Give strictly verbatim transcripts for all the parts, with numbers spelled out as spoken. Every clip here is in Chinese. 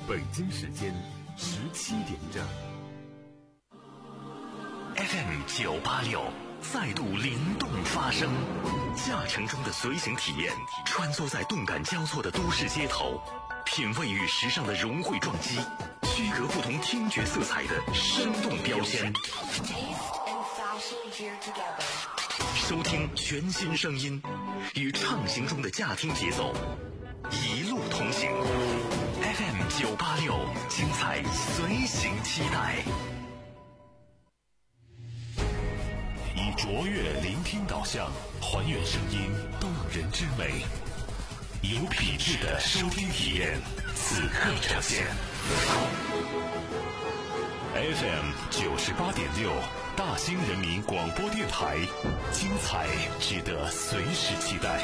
北京时间十七点整。 F M 九八六再度灵动发声，驾乘中的随行体验，穿梭在动感交错的都市街头，品味与时尚的融汇撞击，区隔不同听觉色彩的生动标签。收听全新声音，与畅行中的驾听节奏一路同行。F M 九八六，精彩随行期待。以卓越聆听导向，还原声音动人之美，有品质的收听体验，此刻呈现。F M 九十八点六，大兴人民广播电台，精彩值得随时期待。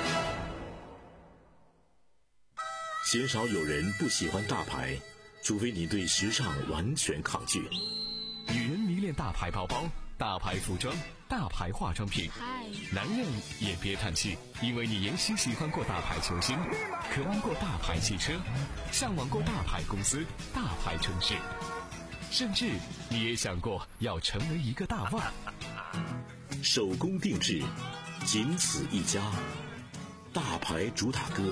鲜少有人不喜欢大牌，除非你对时尚完全抗拒。 女人迷恋大牌包包、大牌服装、大牌化妆品，男人也别叹气，因为你也许喜欢过大牌球星，渴望过大牌汽车，向往过大牌公司、大牌城市，甚至你也想过要成为一个大腕。 手工定制，仅此一家，大牌主打歌。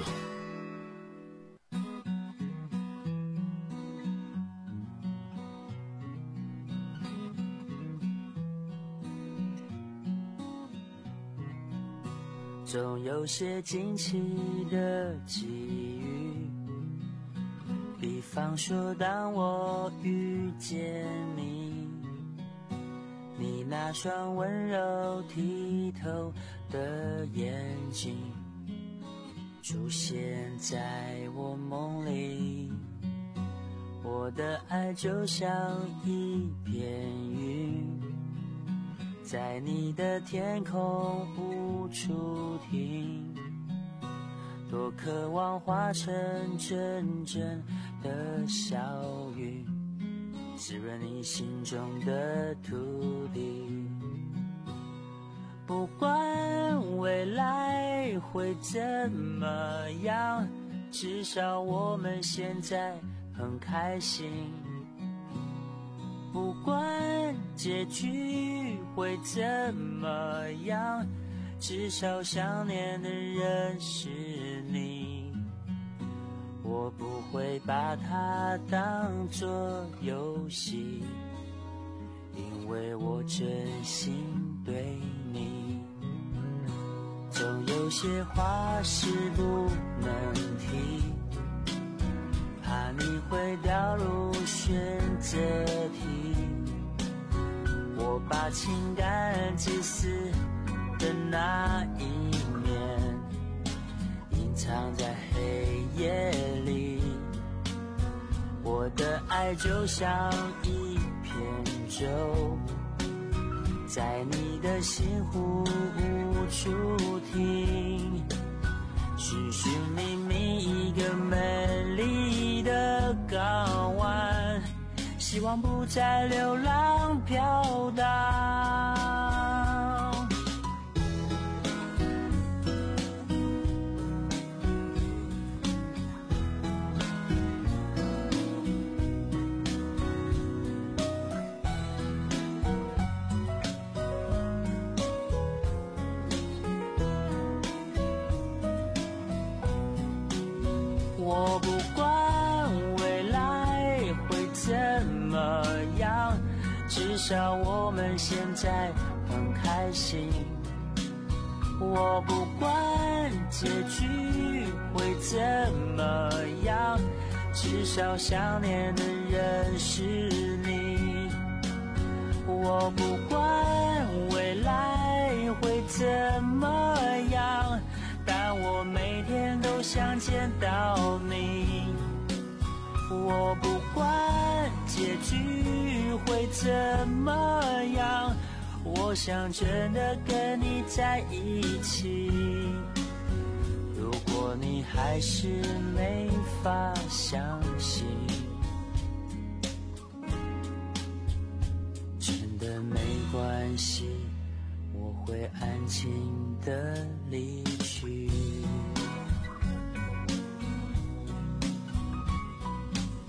总有些惊奇的际遇，比方说当我遇见你，你那双温柔剔透的眼睛出现在我梦里，我的爱就像一片云，在你的天空无处停，多渴望化成真正的小雨，滋润你心中的土地。不管未来会怎么样，至少我们现在很开心。不管结局会怎么样，至少想念的人是你。我不会把它当作游戏，因为我真心对你。总有些话是不能提，怕你会掉入选择题，我把情感自私的那一面隐藏在黑夜里，我的爱就像一片舟，在你的心湖无处停，寻寻觅觅一个美丽的港湾，希望不再流浪飘荡。我不管未来会怎么样，至少我们现在很开心。我不管结局会怎么样，至少想念的人是你。我不管未来会怎么样，但我每天都想见到你。我不管结局会怎么样，我想真的跟你在一起。如果你还是没法相信，真的没关系，我会安静地离去。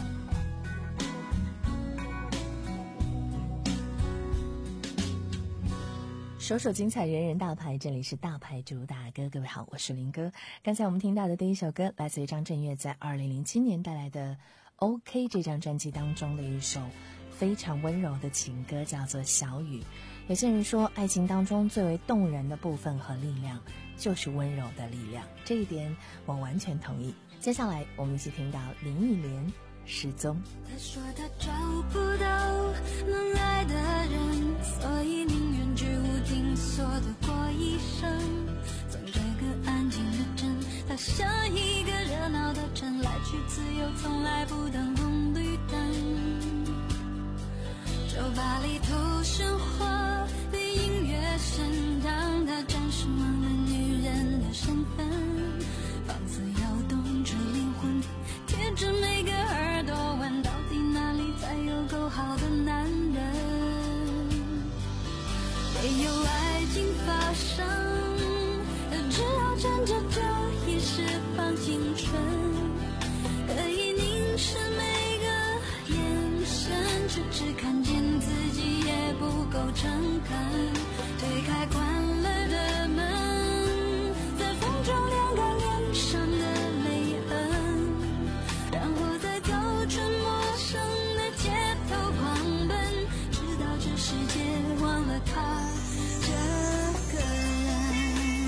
首首精彩，人人大牌，这里是大牌主打歌。各位好，我是林哥。刚才我们听到的第一首歌来自于张震岳在二零零七年带来的 OK 这张专辑当中的一首非常温柔的情歌，叫做小雨。有些人说爱情当中最为动人的部分和力量就是温柔的力量，这一点我完全同意。接下来我们一起听到林忆莲失踪。 他说他找不到能爱的人，所以宁愿居无定所的过一生。从这个安静的镇到下一个热闹的城，来去自由从来不等红绿灯。酒吧里头喧哗的音乐声，让他暂时忘了女人的身份，放肆摇动着灵魂，贴着每个耳朵问，到底哪里才有够好的男人？没有爱情发生，只好趁着这一时放青春，可以凝视每个眼神，却只看见自己也不够诚恳。推开关了的门，在风中晾干脸上的泪痕，然后再走出陌生的街头狂奔，直到这世界忘了他这个人。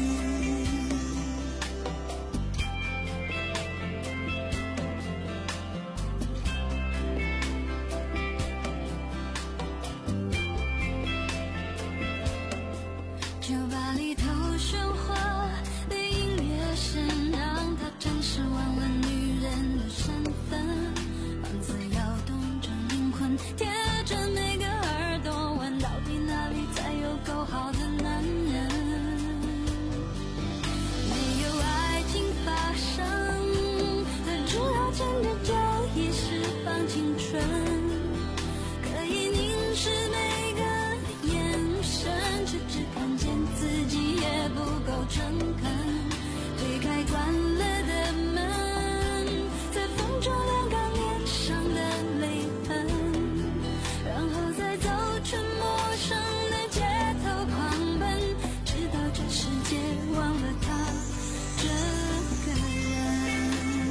酒吧里头喧哗的音乐声，让他暂时忘了女人的身份，放肆摇动着灵魂，贴着每个耳朵问，到底哪里才有够好的男人？没有爱情发生，他只好趁着这一时放青春，可以凝视每个眼神，却只看见自己也不够诚恳。推开关了的门，在风中晾干脸上的泪痕，然后再走出陌生的街头狂奔，直到这世界忘了他这个人。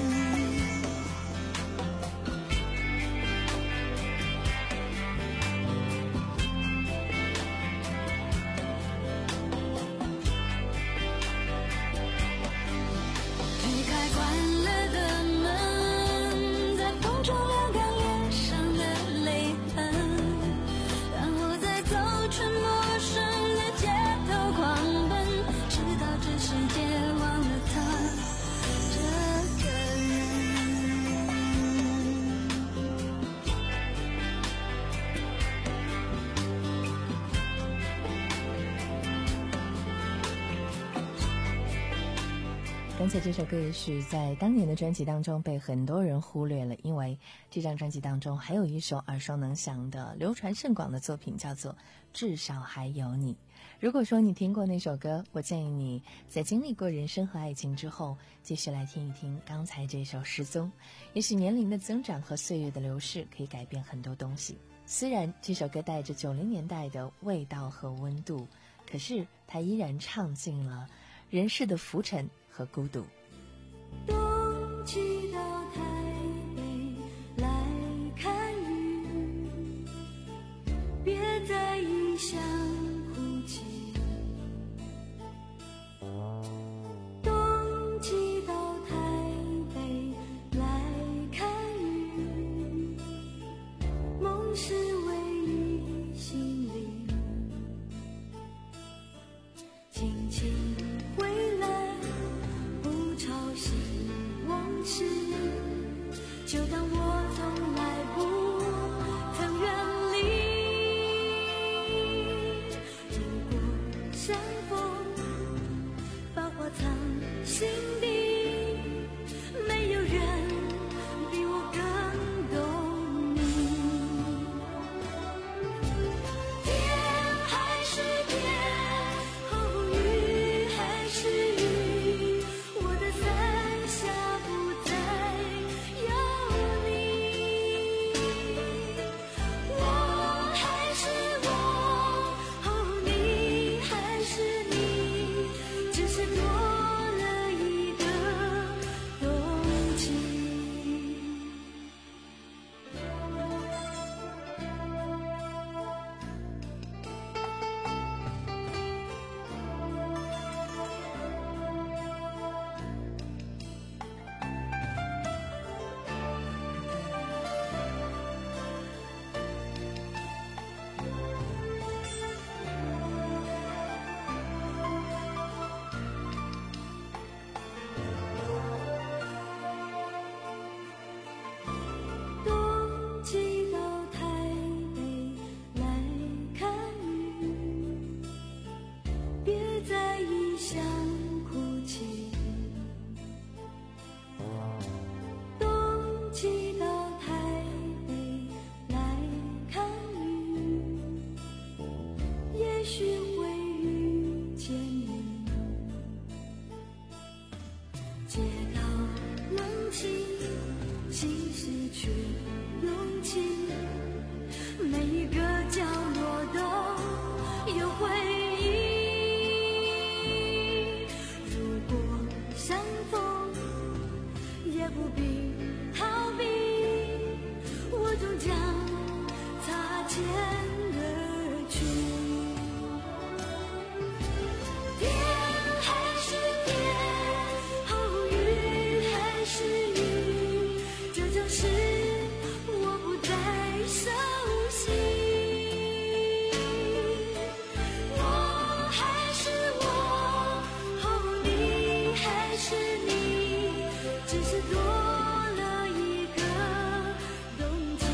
推开关了的门，在风中晾干脸上的泪痕，然后再走出陌生的街头狂奔，直到这世界忘了他这个人。 刚才这首歌也许在当年的专辑当中被很多人忽略了，因为这张专辑当中还有一首耳熟能详的流传甚广的作品，叫做《至少还有你》。如果说你听过那首歌，我建议你在经历过人生和爱情之后，继续来听一听刚才这首《失踪》。也许年龄的增长和岁月的流逝可以改变很多东西，虽然这首歌带着九零年代的味道和温度，可是它依然唱尽了人世的浮沉和孤独。 冬季到台北来看雨，别在异乡哭泣。冬季到台北来看雨，梦是唯一心灵，轻轻回来，不吵醒往事，就当我从来不曾远离。如果相逢，把话藏心底，没有人比我更懂你。天还是天，风雨还是雨，我的伞下不再有你。 去勇气，每一个角落都有回忆。如果相逢，也不必逃避，我终将擦肩而去。天还是天，哦，雨还是雨，这就是我不再熟悉。我还是我，哦，你还是你，只是多了一个冬季。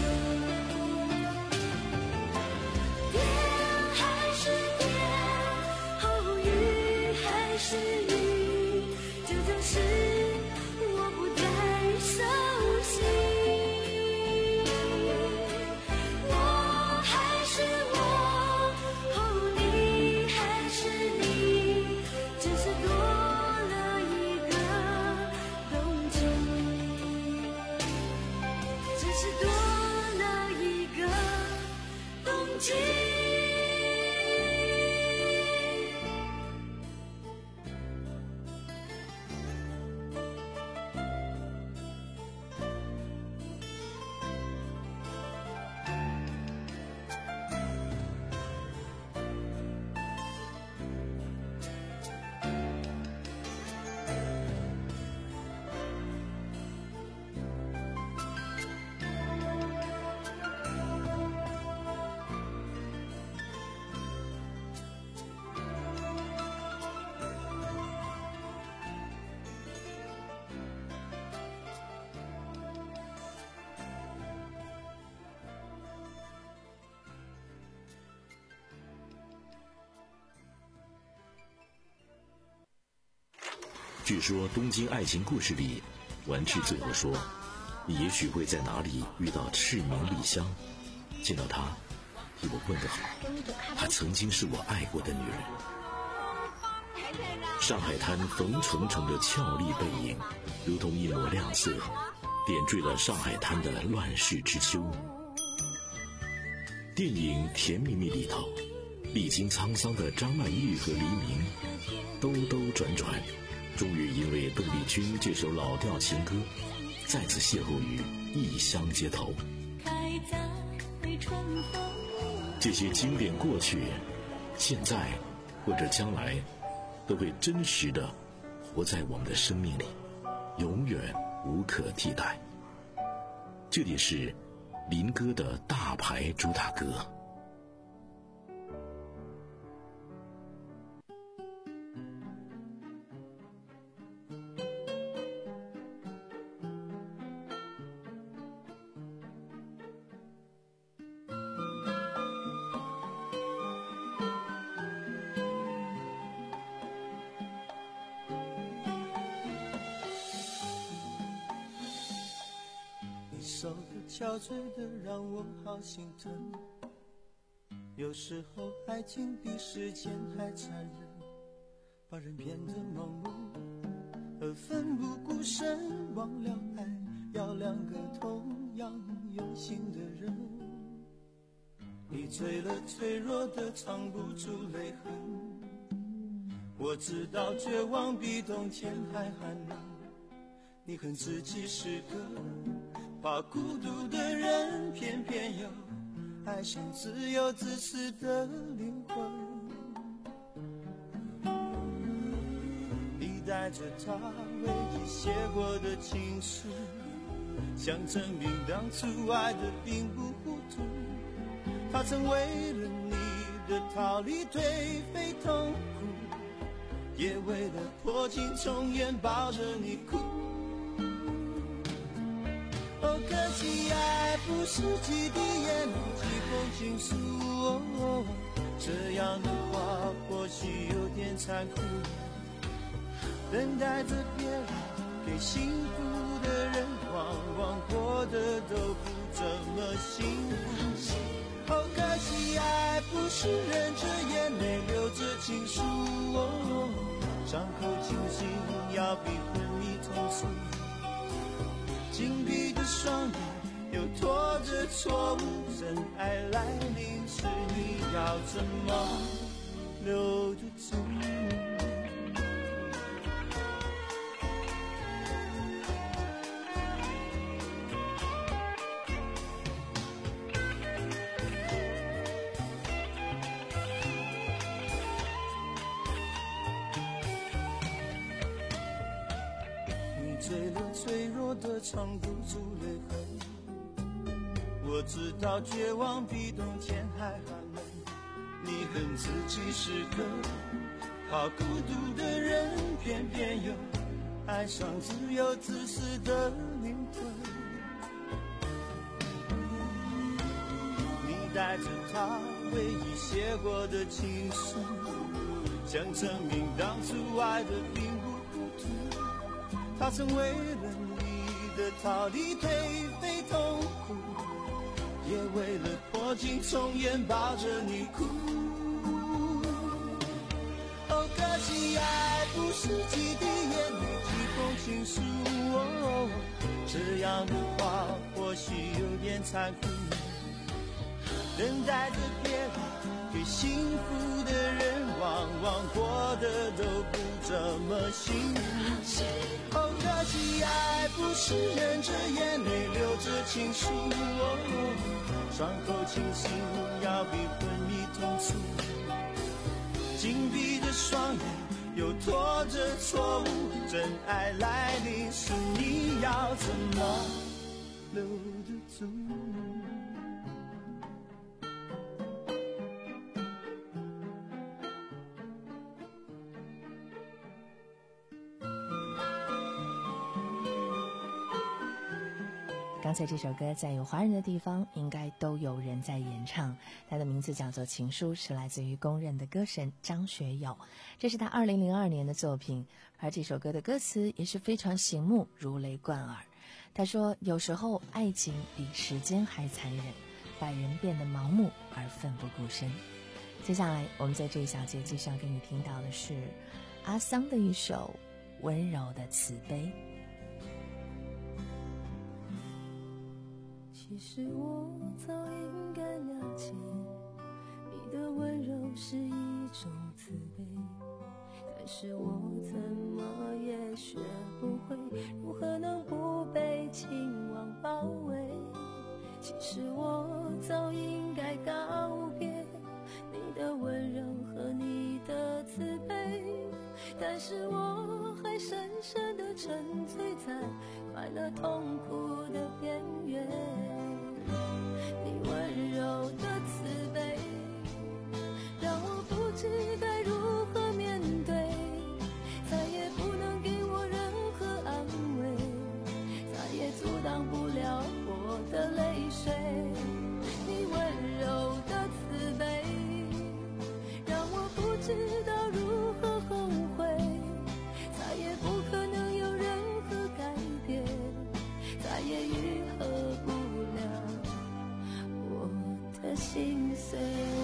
天还是天，哦，雨还是雨，这就是我不再熟悉。我还是我，哦，你还是你，只是多了一个冬季，只是多了一个冬季。 据说东京爱情故事里，丸治最后说，你也许会在哪里遇到赤名莉香，见到她替我问个好，她曾经是我爱过的女人。上海滩冯程程的俏丽背影，如同一抹亮色，点缀了上海滩的乱世之秋。电影《甜蜜蜜》里头，历经沧桑的张曼玉和黎明，兜兜转转，终于因为邓丽君这首老调情歌，再次邂逅于异乡街头。这些经典过去，现在或者将来，都会真实的活在我们的生命里，永远无可替代。这里是林哥的大牌主打歌。 手的憔悴的让我好心疼，有时候爱情比时间还残忍，把人变得盲目而奋不顾身，忘了爱要两个同样用心的人。你醉了脆弱的藏不住泪痕，我知道绝望比冬天还寒冷，你恨自己是个怕孤独的人，偏偏又爱上自由自私的灵魂。你带着他唯一写过的情书，想证明当初爱的并不糊涂。他曾为了你的逃离颓废痛苦，也为了破镜重圆抱着你哭。哦，可惜爱不是几滴眼泪几封情书，哦，这样的话或许有点残酷。等待着别人给幸福的人，往往过得都不怎么幸福。哦，可惜爱不是忍着眼泪流着情书，哦，伤口清醒要比昏迷痛楚。紧闭的双眼又拖着错误，真爱来临时你要怎么留得住？你醉了，脆弱的藏不住泪痕。我知道绝望比冬天还寒冷，你恨自己是个好孤独的人，偏偏又爱上自由自私的灵魂。你带着他唯一写过的情书，想证明当初爱的并不糊涂。他曾为了你的逃离颓废痛苦，也为了破镜重圆抱着你哭。哦，可惜爱不是几滴眼泪几封情书，哦，这样的话或许有点残酷。等待着别人给幸福的人，往往过得都不怎么幸福。哦，可惜爱不是忍着眼泪流着情书，哦，伤口清醒要比昏迷痛楚。紧闭着双眼又拖着错误，真爱来临时你要怎么留得住？ 刚才这首歌在有华人的地方应该都有人在演唱，它的名字叫做《情书》，是来自于公认的歌神张学友，这是他二零零二年的作品。而这首歌的歌词也是非常醒目，如雷贯耳。他说，有时候爱情比时间还残忍，把人变得盲目而奋不顾身。接下来我们在这一小节继续要给你听到的是阿桑的一首温柔的慈悲。 其实我早应该了解，你的温柔是一种慈悲，但是我怎么也学不会如何能不被情网包围。其实我早应该告别你的温柔和你的慈悲，但是我还深深地沉醉在快乐痛苦的边缘。你温柔的慈悲让我不知该如何面对，再也不能给我任何安慰，再也阻挡不了我的泪水。你温柔的慈悲让我不知道如何后悔，再也不可能有任何改变，再也愈合不了我的心碎。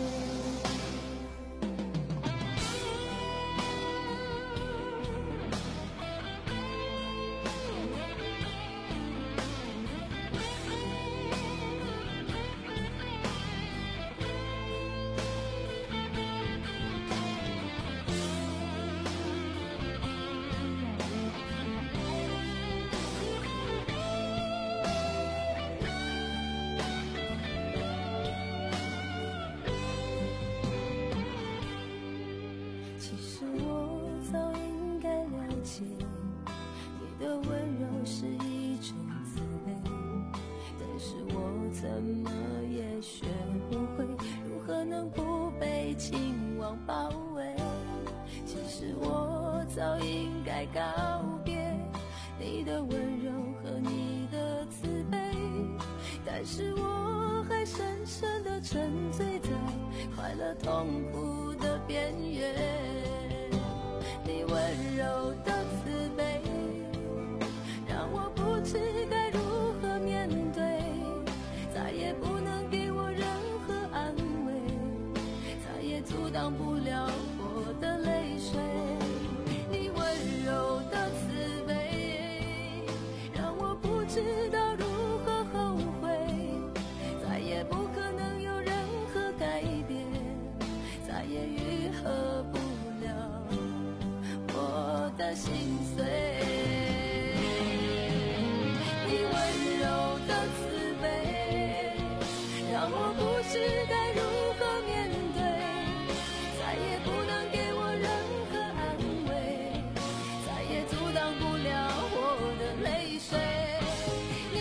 早应该告别你的温柔和你的慈悲，但是我还深深地沉醉在快乐痛苦的边缘。你温柔的慈悲让我不知该如何面对，再也不能给我任何安慰，再也阻挡不了我的泪水。你温柔的慈悲让我不知道如何后悔，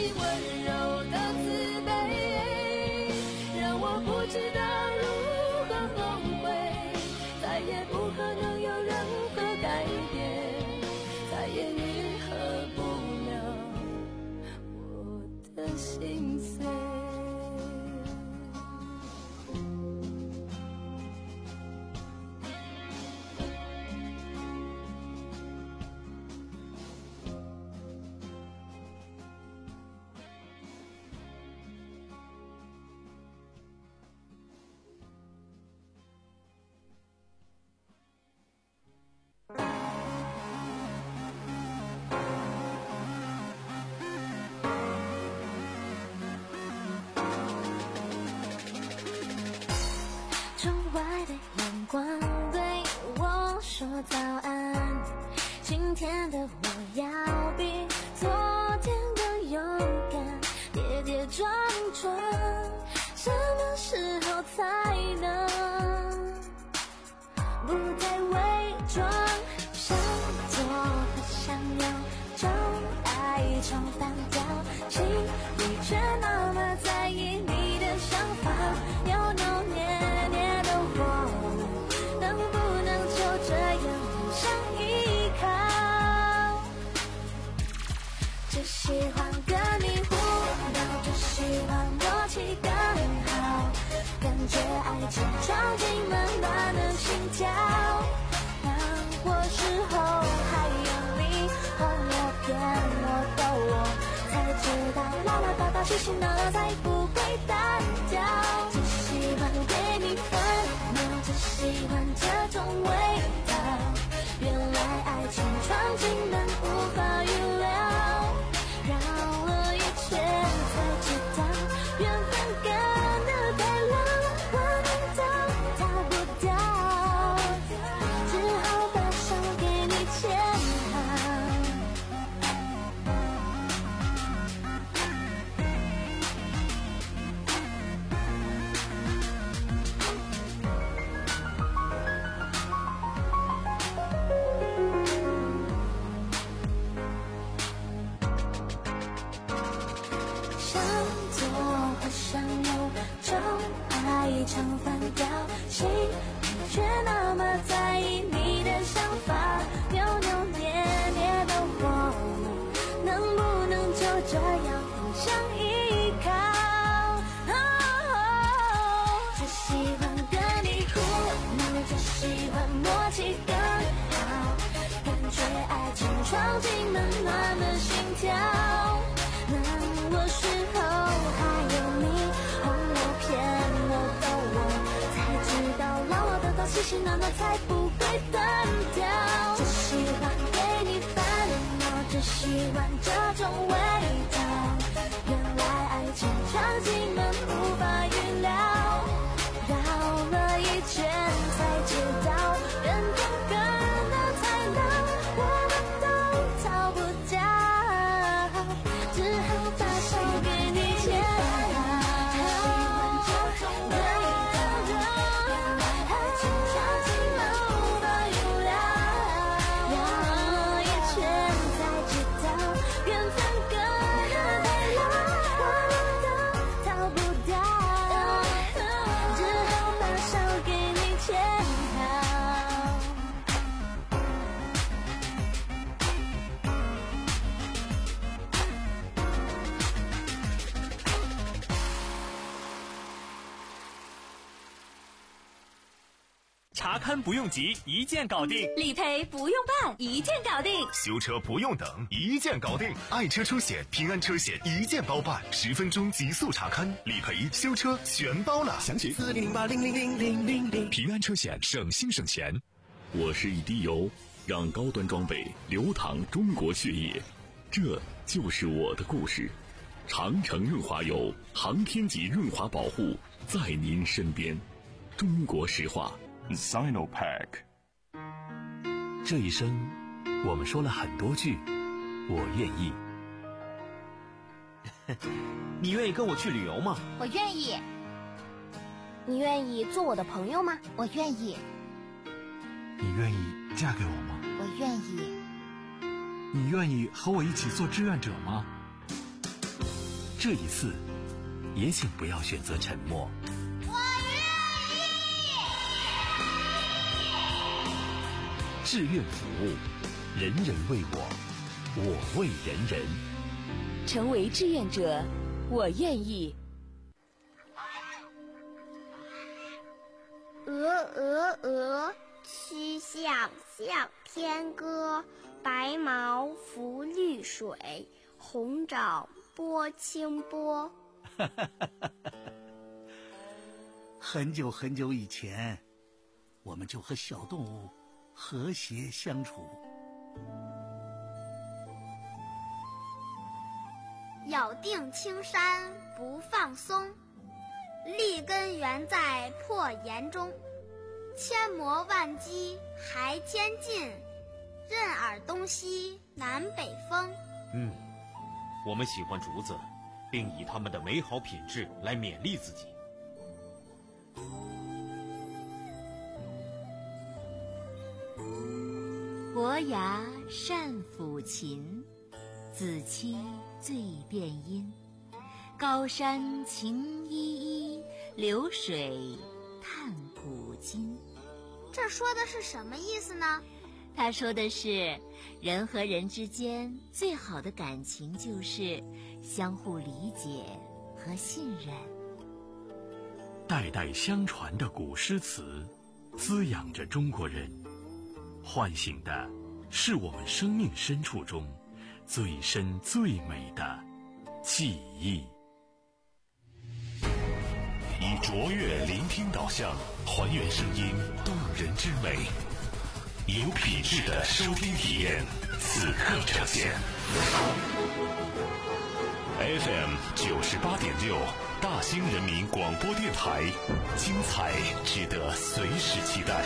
温柔的慈悲，让我不知道如何后悔，再也不可能有任何改变，再也愈合不了我的心碎。窗外的阳光对我说早安，今天的我要比昨天更勇敢，跌跌撞撞，什么时候才能不再伪装？想做和想要，就爱唱反调，心里却那么在意你的想法，扭扭捏捏的我们，能不能就这样互相依靠？只喜欢跟你互动，只喜欢默契更好，感觉爱情闯进温暖的心跳，难过时候还有你哄我骗我逗我，才知道唠唠叨叨细细闹闹才不会单调。只喜欢给你烦恼，只喜欢这种味道，原来爱情闯进门无法预料，绕了一圈才知道缘分跟得太牢，我们都逃不掉，只好把手给你牵好。想左和想右，就爱唱反调，心里却那么在意你的想法，扭扭捏捏的我们，能不能就这样互相依靠？只喜欢跟你互闹，只喜欢默契更好，感觉爱情闯进暖暖的心跳，难过时候还有你哄我骗我逗我，才知道唠唠叨叨细细闹闹才不会单调。只喜欢给你烦恼，只喜欢这种味道，原来爱情闯进门无法预料，绕了一圈才知道缘分跟得太牢，我们都逃不掉，只好把手给你牵好。只喜欢这种味道，原来爱情闯进门无法预料，绕了一圈才知道缘分跟得太牢，我们都逃不掉，只好把手给你牵好。 查勘不用急，一键搞定； 理赔不用办，一键搞定； 修车不用等，一键搞定。爱车车险、平安车险一键包办，十分钟极速查勘、理赔、修车全包了。详情四零零八零零零零零零。平安车险，省心省钱。 我是一滴油，让高端装备流淌中国血液，这就是我的故事。长城润滑油，航天级润滑保护，在您身边。中国石化。 Sinopac。 这一生我们说了很多句我愿意。 你愿意跟我去旅游吗？ 我愿意。你愿意做我的朋友吗？我愿意。 你愿意嫁给我吗？ 我愿意。 你愿意和我一起做志愿者吗？ 这一次，也请不要选择沉默。 我愿意。志愿服务，人人为我，我为人人。 成为志愿者，我愿意。 鹅鹅鹅，曲项向天歌。白毛浮绿水，红掌拨清波。 很久很久以前，我们就和小动物和谐相处。 咬定青山不放松，立根原在破岩中。千磨万击还千进，任尔东西南北风。 嗯，我们喜欢竹子，并以它们的美好品质来勉励自己。 伯牙善抚琴，子期最辨音。高山晴依依，流水叹古今。 这说的是什么意思呢？ 他说的是，人和人之间最好的感情就是相互理解和信任。 代代相传的古诗词，滋养着中国人，唤醒的是我们生命深处中最深最美的记忆。 以卓越聆听导向，还原声音动人之美。有品质的收听体验，此刻呈现。F M 九十八点六，大兴人民广播电台，精彩值得随时期待。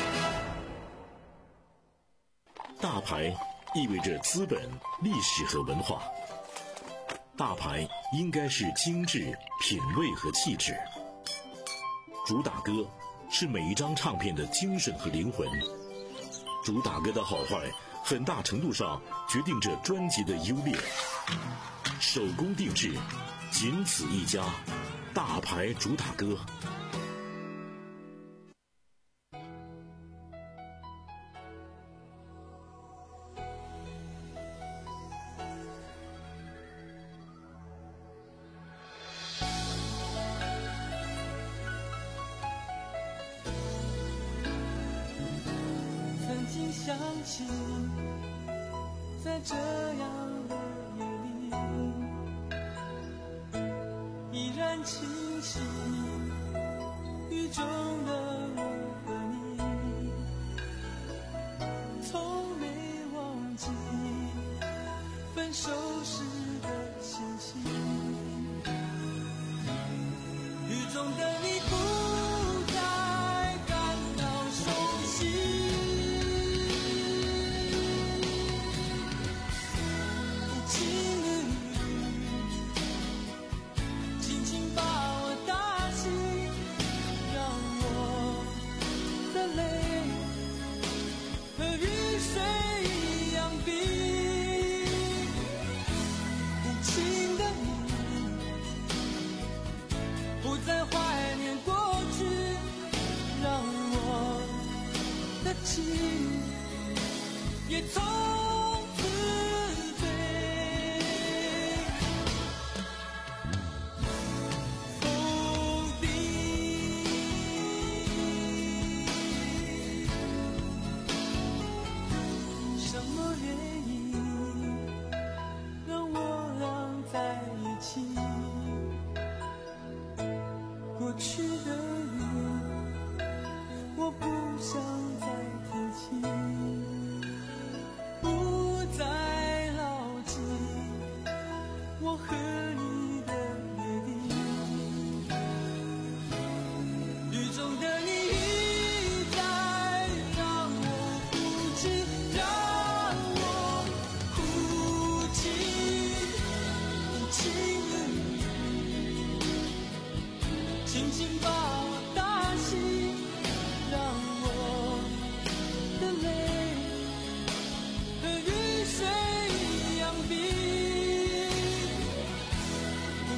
大牌意味着资本、历史和文化。大牌应该是精致、品味和气质。主打歌是每一张唱片的精神和灵魂。主打歌的好坏，很大程度上决定着专辑的优劣。手工定制，仅此一家，大牌主打歌。 曾经想起，在这样的夜里，依然清晰雨中的我和你，从没忘记分手时的心情。雨中的你不再感到熟悉，也从此醉。否定什么原因让我俩在一起？过去的雨，我不想再提起。我和你的约定，雨中的你一再让我哭泣，让我哭泣，无情的你轻轻把我打醒，让我的泪和雨水一样冰。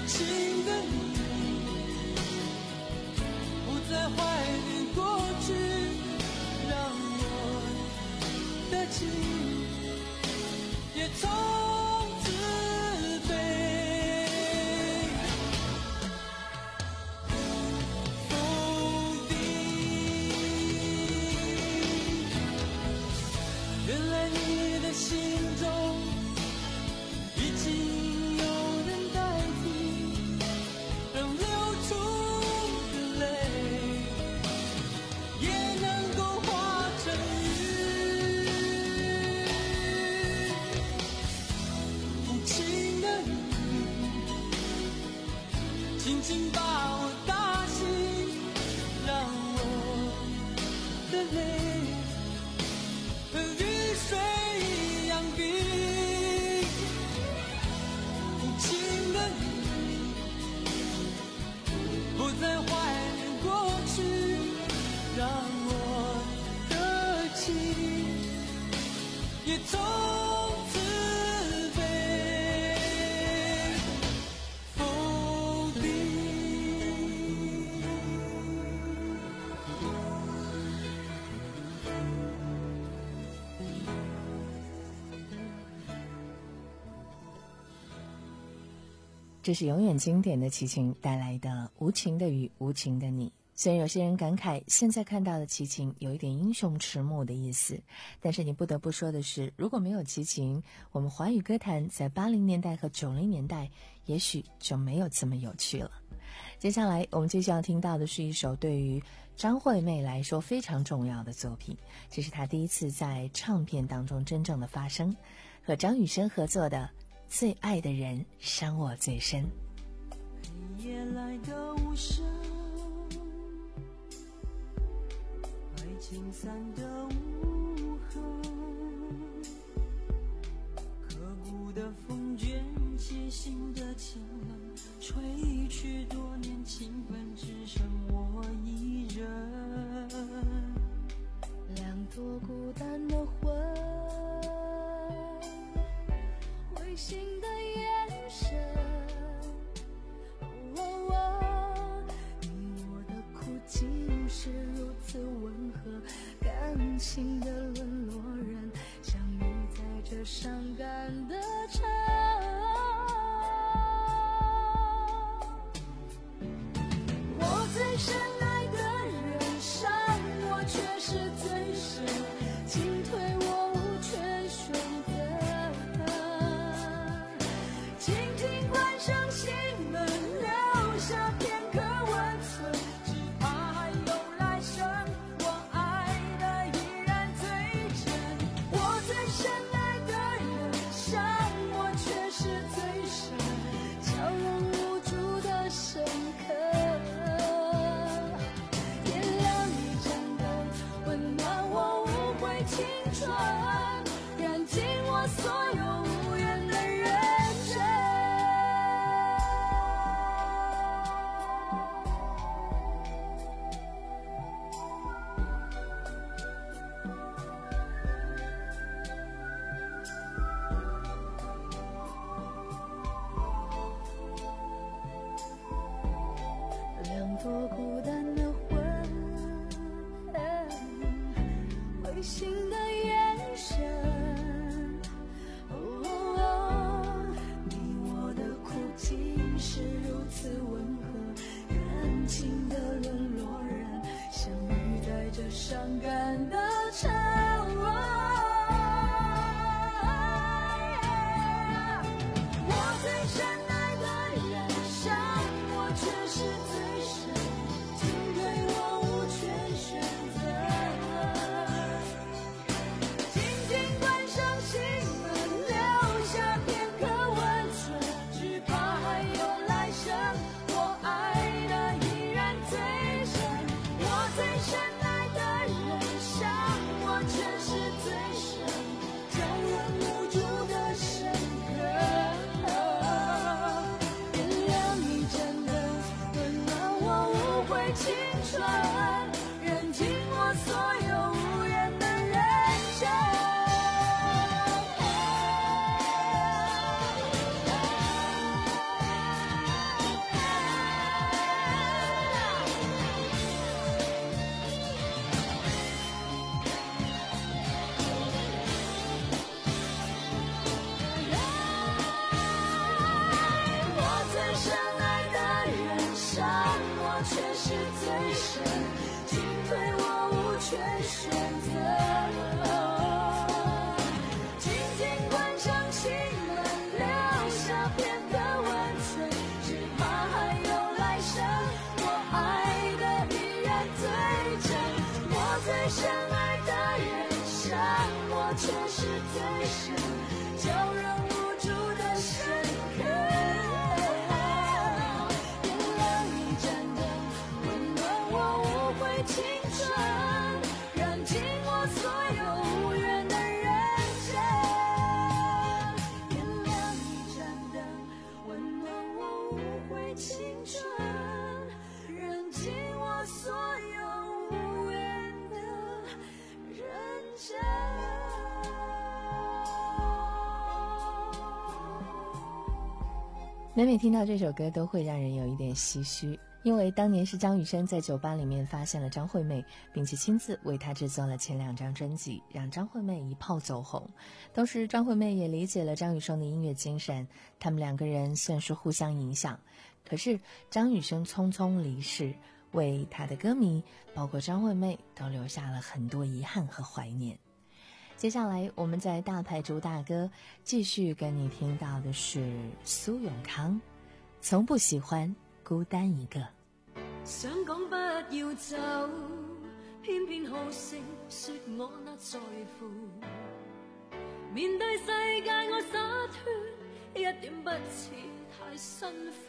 紧紧把我打醒，让我的泪和雨水一样冰。无情的你不再怀念过去，让我的情也从此被否定。 这是永远经典的齐秦带来的《无情的雨，无情的你》。虽然有些人感慨现在看到的齐秦有一点英雄迟暮的意思，但是你不得不说的是，如果没有齐秦，我们华语歌坛在八零年代和九零年代也许就没有这么有趣了。接下来我们接下要听到的是一首对于张惠妹来说非常重要的作品，这是她第一次在唱片当中真正的发声，和张雨生合作的《最爱的人伤我最深》。 黑夜来的无声，爱情散的无痕，刻骨的风卷起心的情冷，吹去多年情分，只剩我一人。 两朵孤单的魂，灰心的眼神，哦哦哦，你我的苦竟是如此温和，感情的沦落人，相遇在这伤感的城。我最深爱的人伤我却是最深，进退我无权选择，轻轻关上心门，留下片刻温存，只怕还有来生，我爱的依然最真。我最深爱的人伤我却是最深，叫人无助的深刻。点亮一盏灯，温暖我无悔青春，燃尽我所有无言的认真。两朵孤单的魂，灰心的眼神，哦哦哦，你我的苦竟是如此温和，感情的沦落人，相遇在这伤感的城。我最深爱的人伤我却是最深，进退我无权选择，轻轻关上心门，留下片刻温存，只怕还有来生，我爱的依然最深。我最深爱的人伤我却是最深，叫人无助的深刻。点亮一盏灯，温暖我无悔青春，燃尽我所有无言的认真。我最深爱的人伤我却是最深，进退我无权选择，轻轻关上心门，留下片刻温存，只怕还有来生，我爱的依然最真。我最深爱的人伤我却是最深，叫人无助的深刻。点亮无悔青春，燃尽我所有无缘的认真。 每每听到这首歌都会让人有一点唏嘘，因为当年是张雨生在酒吧里面发现了张惠妹，并且亲自为她制作了前两张专辑，让张惠妹一炮走红。同时张惠妹也理解了张雨生的音乐精神，他们两个人算是互相影响。可是张雨生匆匆离世，为他的歌迷包括张惠妹都留下了很多遗憾和怀念。接下来我们在大牌主打歌继续跟你听到的是苏永康，从不喜欢孤单一个。 想講不要走，偏偏好勝說我那在乎，面對世界我灑脫，一點不似太辛苦，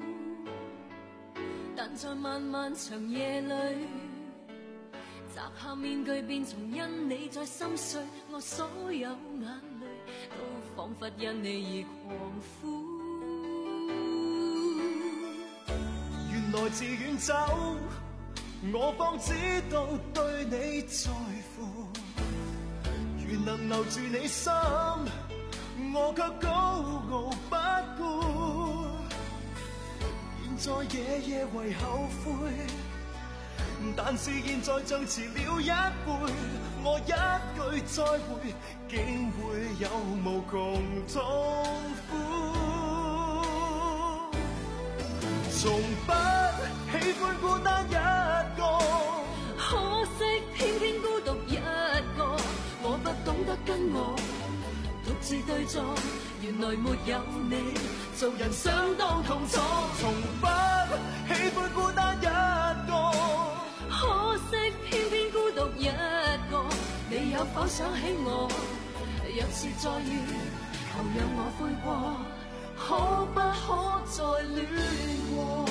但在漫漫長夜裏摘下面具，便從因你在心碎，我所有眼淚都彷彿因你而狂呼。 原來自遠走，我方知道對你在乎，原能留住你心，我卻高傲不顧，現在夜夜為後悔，但是現在像遲了一倍，我一句再會，竟會有無窮痛苦。從不喜歡孤單一個， 可惜偏偏孤獨一個，我不懂得跟我獨自對坐，原來沒有你，做人相當痛楚。 從不喜歡孤單一個， 可惜偏偏孤獨一個，你有否想起我？若是再遇，求讓我悔過，可不可再戀過？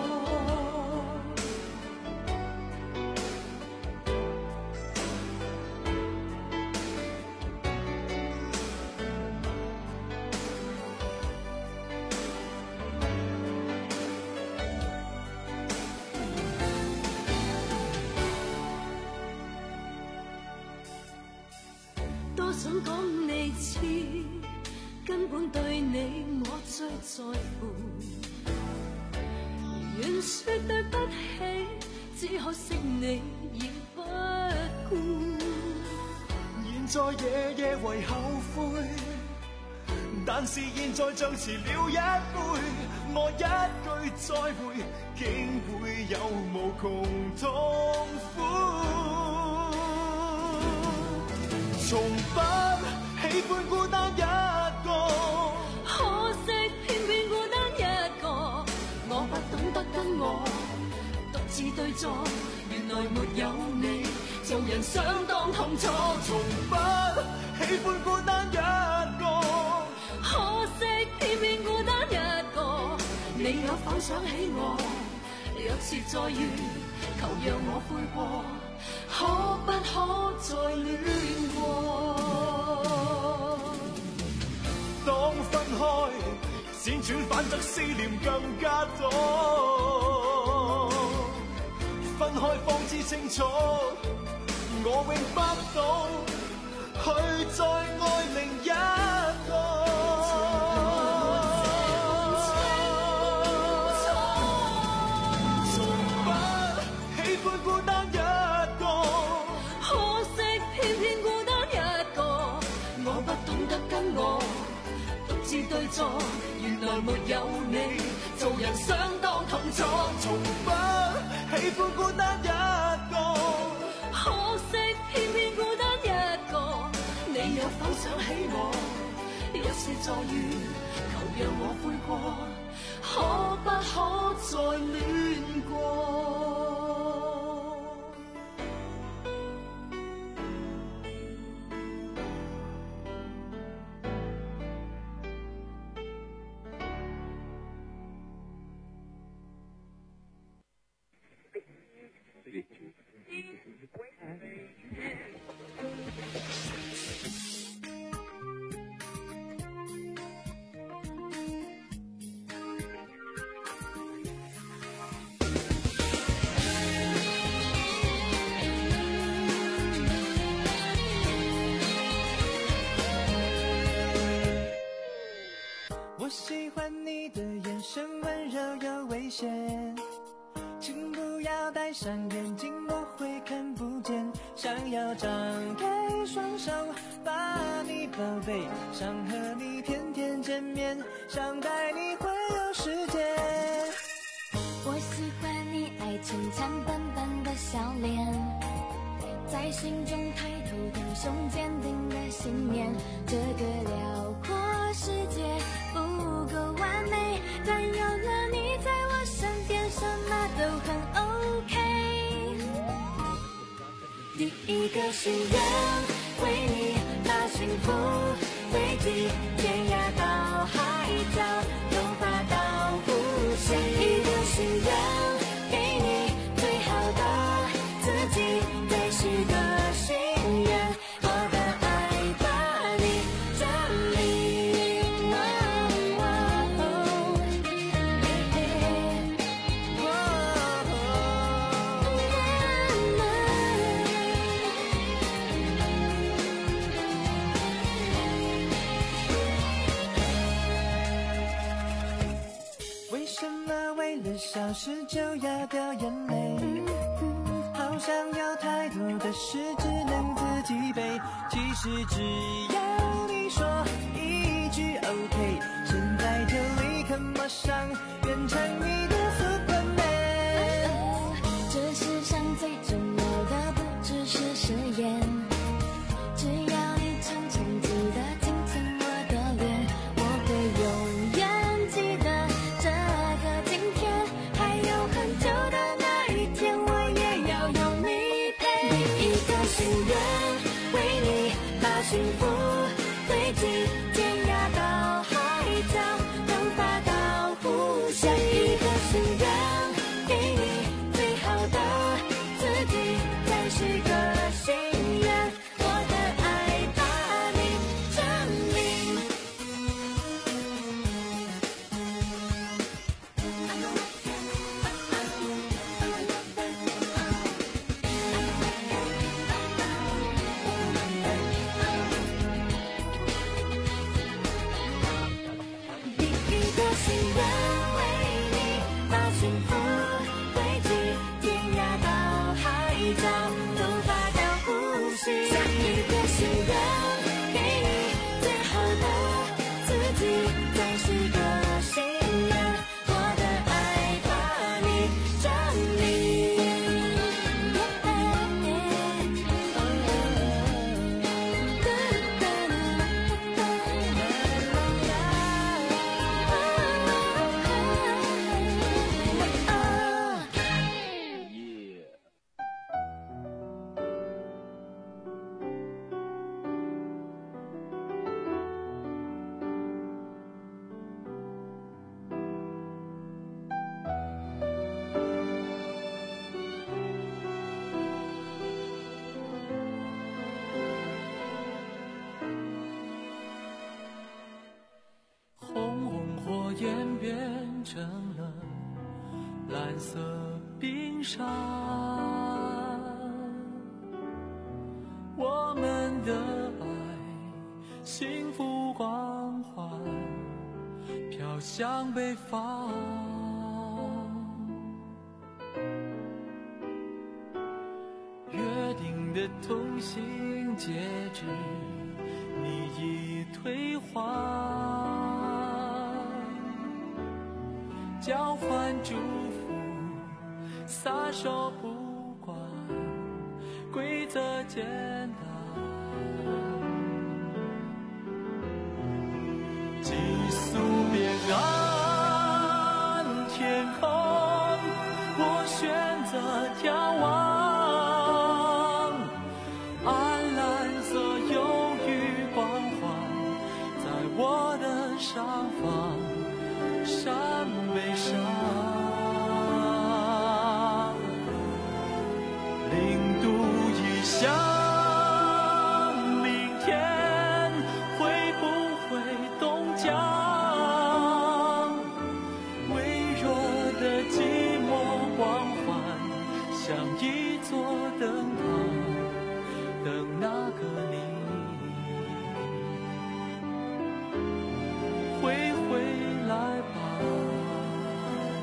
多想講你知，根本對你我最在乎，願說對不起，只可惜你已不顧。 現在夜夜為後悔，但是現在像遲了一倍，我一句再會，竟會有無窮痛苦。從不喜歡孤單一個， 可惜偏偏孤單一個，我不懂得跟我獨自對坐，原來沒有你，做人相當痛楚。 從不喜歡孤單一個， 可惜偏偏孤單一個，你有否想起我？若是再遇，求讓我悔過，可不可再戀過？ 當分開，輾轉反側思念更加多。分開方知清楚，我永不懂去再愛另一個。 對坐，原來沒有你，做人相當痛楚。 從不喜歡孤單一個， 可惜偏偏孤單一個，你有否想起我？若是再遇，求讓我悔過，可不可再戀過？ 候有危险，请不要戴上眼镜，我会看不见。想要张开双手把你宝贝，想和你天天见面，想带你环游世界。 我喜欢你爱牵强淡淡的笑脸，在心中抬头挺胸坚定的信念。这个辽阔世界不够完美，但有了你在我身边，什么都很 OK。 第一个心愿为你把幸福汇集，天涯到海角，don't发到呼吸。一个心愿给你最好的自己，再许个心愿，我的爱把你占领。哦哦为什么为了小事就要掉眼泪？好像有太多的事只能自己背，其实只要你说一句 OK， 现在就立刻马上变成你的 Superman。 这世上最重要的不只是誓言，只要你常常记得亲亲我的脸，我会永远记得这个今天，还有很久的那一天，我也要有你陪。第一个心愿为你把幸福汇集，天涯到海角，don't发到呼吸。一个心愿给你最好的自己，再许个心愿，我的爱把你占领。第一个心愿为你把幸福汇集，天涯到海角，don't发到呼吸。下一个心愿给你最好的自己，再许个心愿，我的爱把你占领。 红红火焰变成了蓝色冰山，我们的爱幸福光环飘向北方。约定的同行戒指你已退还，交换祝福，撒手不管，规则简单。寄宿边岸天空，我选择眺望，暗蓝色忧郁光环，在我的上方。山背上，零度以下，明天会不会冻僵？微弱的寂寞光环，像一座灯塔，等那个你会回来吧。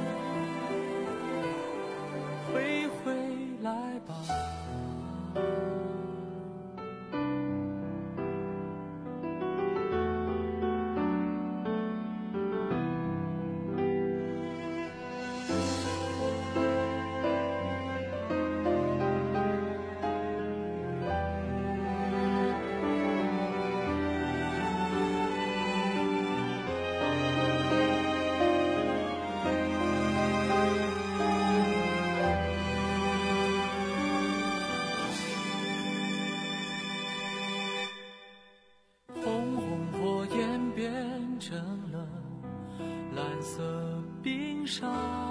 心上。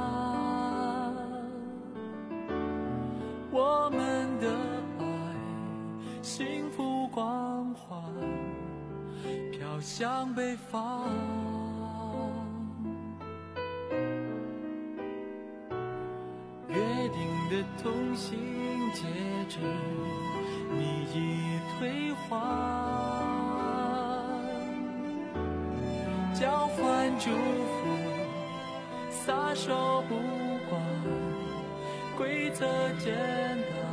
我们的爱幸福光环飘向北方，约定的同行戒指你已退还，交换祝福撒手不管规则简单，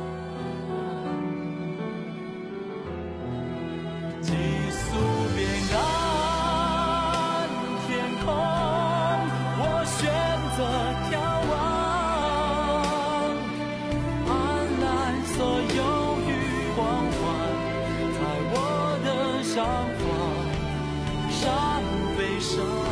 寄宿边岸天空，我选择眺望，斑斓所有余光环，在我的上方，山背上。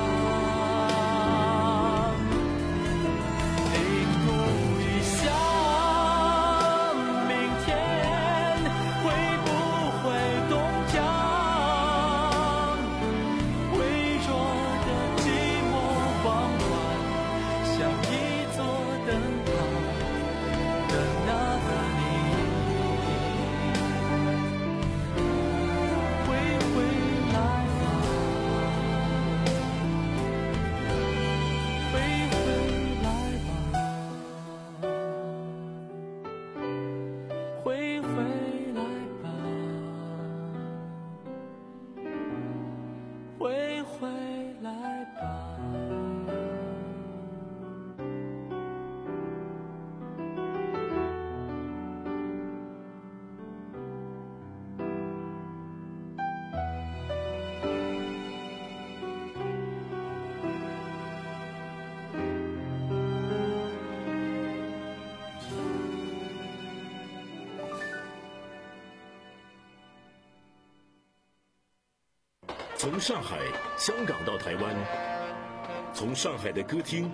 从上海、香港到台湾，从上海的歌厅、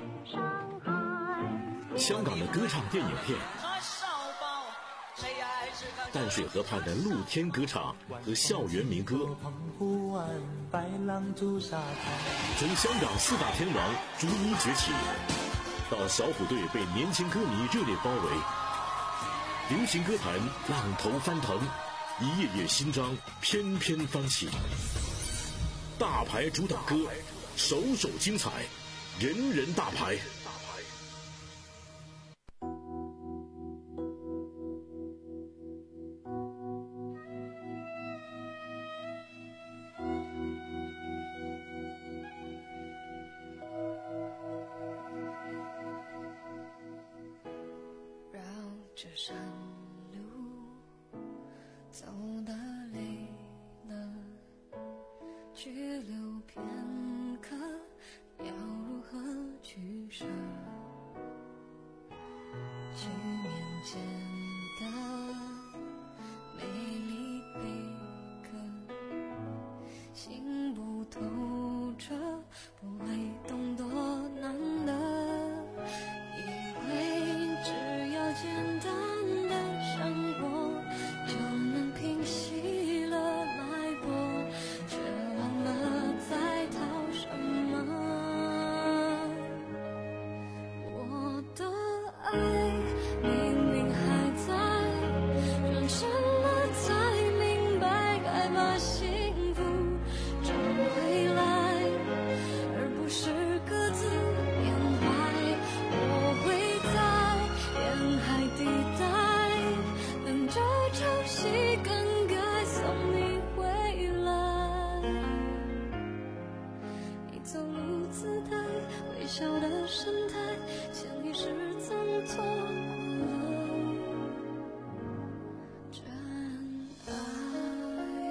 香港的歌唱电影片，淡水河畔的露天歌唱和校园民歌，从香港四大天王逐一崛起，到小虎队被年轻歌迷热烈包围，流行歌坛浪头翻腾，一页页新章翩翩翻起。大牌主打歌，首首精彩，人人大牌。 绕着山路走得累了，去留片刻，要如何取舍？去面前的美丽贝壳，心不透彻，不会懂多难得。以为只要简单的生活，就能平息了脉搏，却忘了在逃什么。我的爱明明还在，转身了才明白，该把幸福找回来，而不是各自缅怀。我会在沿海地带等着潮汐更改，送你回来。你走路姿态，微笑的神态，像你是曾错过了真爱。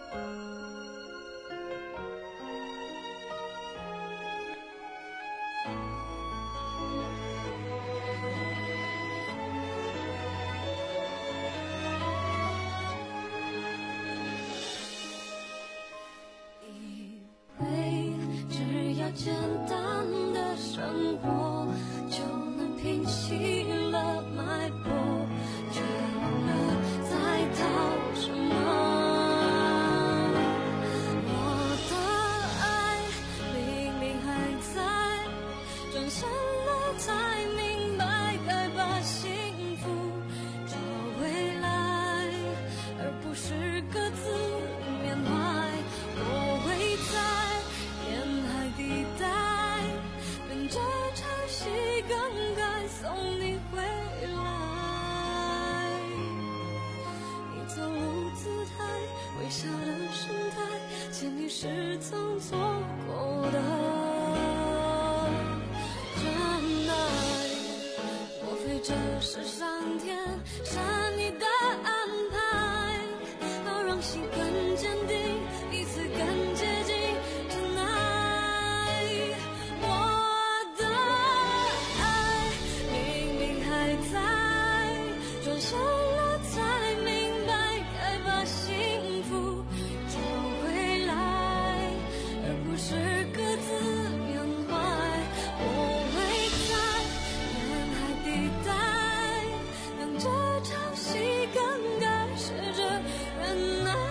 以为只要简单的生活，就能平息了转身了才明白，该把幸福找回来，而不是各自缅怀。我会在沿海地带，等着潮汐更改，送你回来。你走路姿态，微笑的神态，前提是曾错过的真爱。莫非这是上天善意的安排，要让心更坚定，彼此更接近真爱。我的爱明明还在，转身了才明白，该把幸福找回来，而不是各自缅怀。我会在沿海地带，等着潮汐更改，试着忍耐，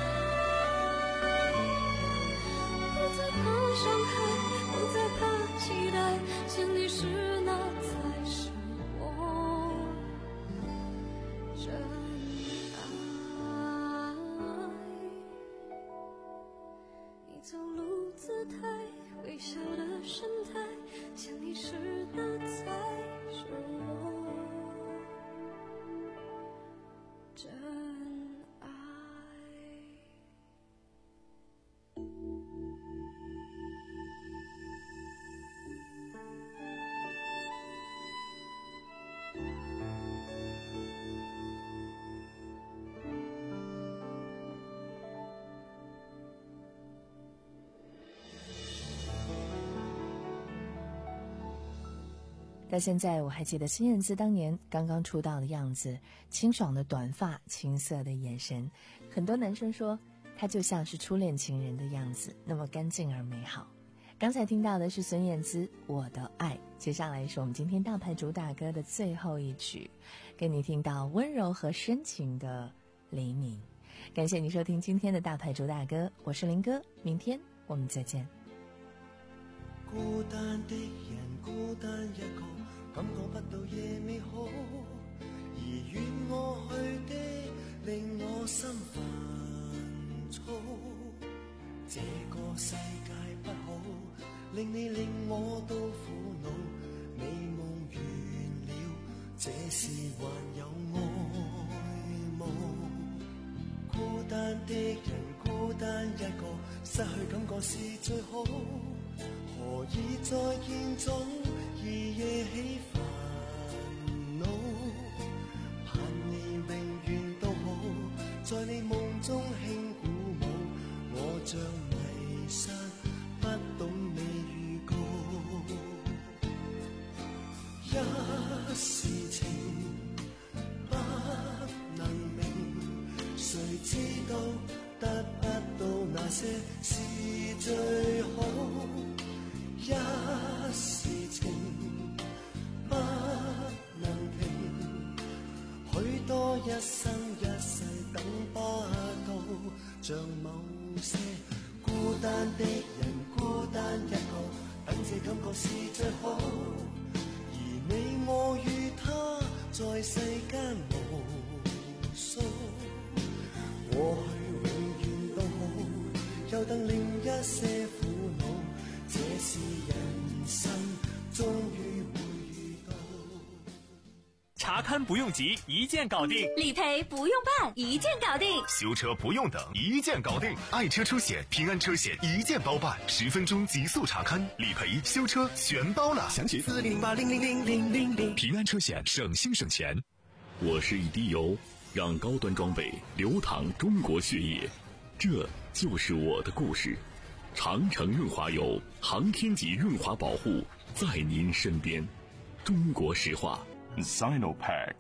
不再怕伤害，不再怕期待，前提是那才是我真爱。你走路姿态，微笑的神态，前提是那才是我真爱。 到现在我还记得孙燕姿当年刚刚出道的样子，清爽的短发，青涩的眼神，很多男生说她就像是初恋情人的样子，那么干净而美好。刚才听到的是孙燕姿《我的爱》，接下来是我们今天大牌主打歌的最后一曲，给你听到温柔和深情的黎明。感谢你收听今天的大牌主打歌，我是林哥，明天我们再见。 孤單的人，孤單一個，感覺不到夜美好，而遠我去的令我心煩躁。這個世界不好，令你令我都苦惱，美夢完了，這時還有愛嗎？孤單的人，孤單一個，失去感覺是最好，何以在見中夜夜起煩惱？盼你永遠都好，在你夢中輕鼓舞，我像迷失，不懂你預告。一時情不能明，誰知道得不到那些是最好。一時情不能停，許多一生一世等不到，像某些孤單的人，孤單一個，等這感覺是最好，而你我與他在世間無數，過去永遠都好，又等另一些苦惱，這是人生，終於會遇到。 查勘不用急，一键搞定； 理赔不用办，一键搞定； 修车不用等，一键搞定。爱车车险、平安车险一键包办，十分钟极速查勘、理赔、修车全包了。详询四零八零零零零零零。平安车险，省心省钱。 我是一滴油，让高端装备流淌中国血液，这就是我的故事。长城润滑油，航天级润滑保护，在您身边。中国石化 Sinopec。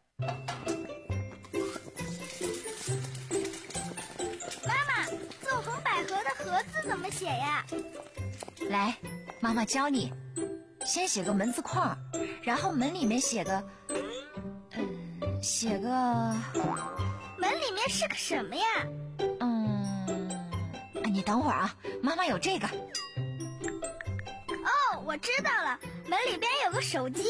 妈妈，纵横捭阖的阖字怎么写呀？ 来，妈妈教你。先写个门字框，然后门里面写个嗯，写个门里面是个什么呀？ 嗯，你等会儿啊，妈妈有这个。 哦，我我知道了，门里边有个手机。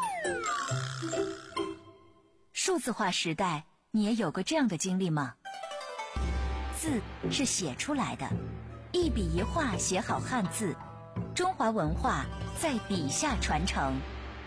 数字化时代，你也有过这样的经历吗？字是写出来的，一笔一画写好汉字，中华文化在笔下传承。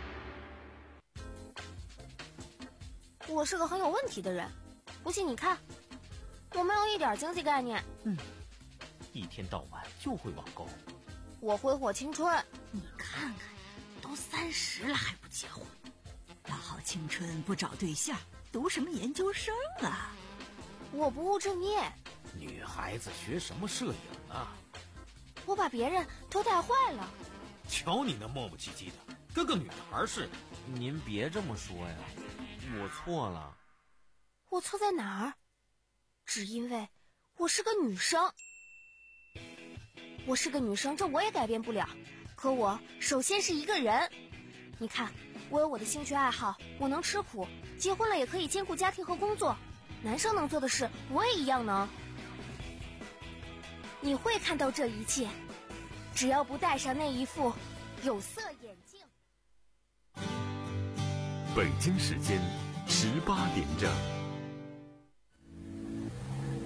我是个很有问题的人，不信你看，我没有一点经济概念。 嗯，一天到晚就会网购。 我挥霍青春。 你看看，都三十了还不结婚，大好青春不找对象，读什么研究生啊？ 我不务正业。 女孩子学什么摄影啊？ 我把别人都带坏了。 瞧你那磨磨唧唧的，跟个女孩似的。 您别这么说呀，我错了。 我错在哪儿？只因为我是个女生。我是个女生，这我也改变不了。可我首先是一个人。你看，我有我的兴趣爱好，我能吃苦，结婚了也可以兼顾家庭和工作。男生能做的事，我也一样能。你会看到这一切，只要不戴上那一副有色眼镜。 北京时间十八点整。